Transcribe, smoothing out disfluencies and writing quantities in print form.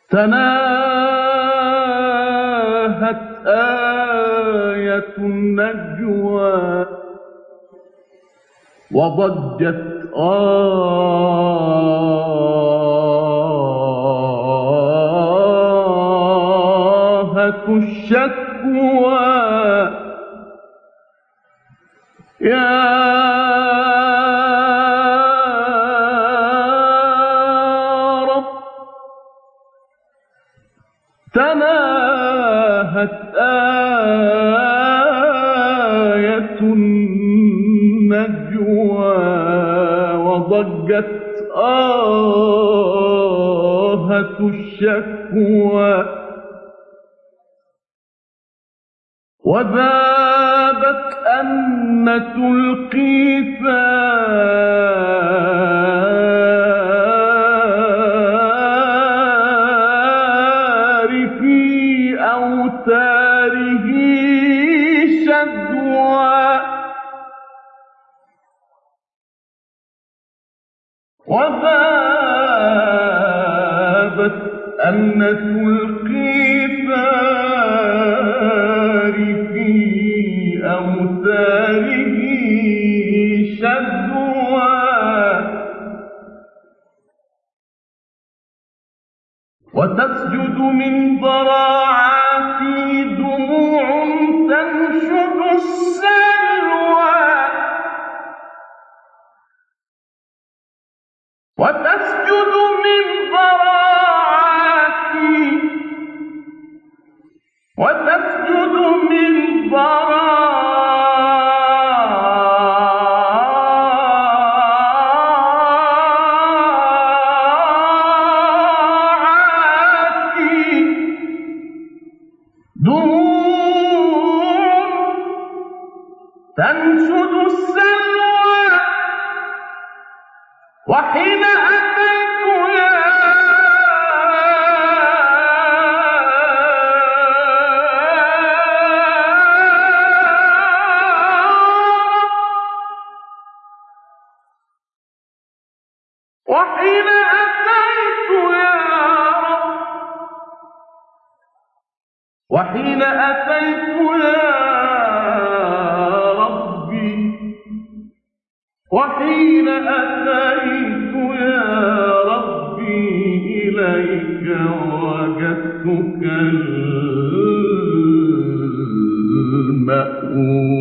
تناهت آية النجوى وضجت الشكوى يا رب تناهت آية النجوى وضجت الشكوى وذابت أنة القيثار في أوتاره شدوى وذابت أنة القيثار في أوتاره شدوى وتسجد من ضراعاتي دموع تنشد السلوى وتسجد من ضراعاتي وتسجد من ضراعاتي دموع تنشد السلوى وحين أتيت يا وحين أتيت يا رب وحين أتيت يا ربي وحين أتيت يا ربي إليك وجدتك المأوى